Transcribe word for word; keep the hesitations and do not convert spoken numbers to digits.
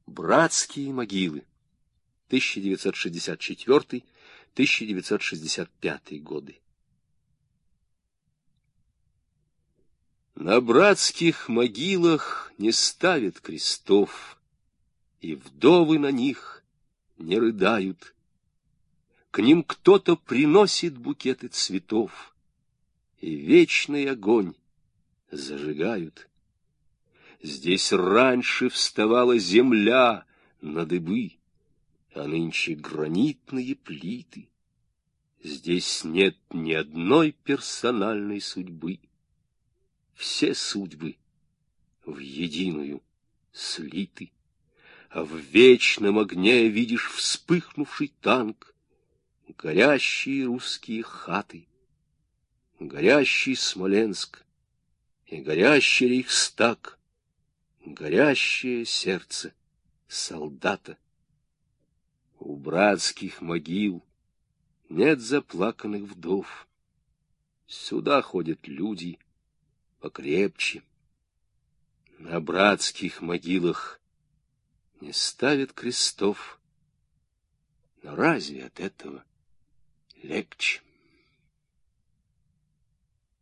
Братские могилы. тысяча девятьсот шестьдесят четвёртый — тысяча девятьсот шестьдесят пятый годы. На братских могилах не ставят крестов, и вдовы на них не рыдают. К ним кто-то приносит букеты цветов, и вечный огонь зажигают. Здесь раньше вставала земля на дыбы, а нынче гранитные плиты. Здесь нет ни одной персональной судьбы. Все судьбы в единую слиты, а в вечном огне видишь вспыхнувший танк, горящие русские хаты, горящий Смоленск и горящий Рейхстаг, горящее сердце солдата. У братских могил нет заплаканных вдов. Сюда ходят люди покрепче. На братских могилах не ставят крестов. Но разве от этого легче?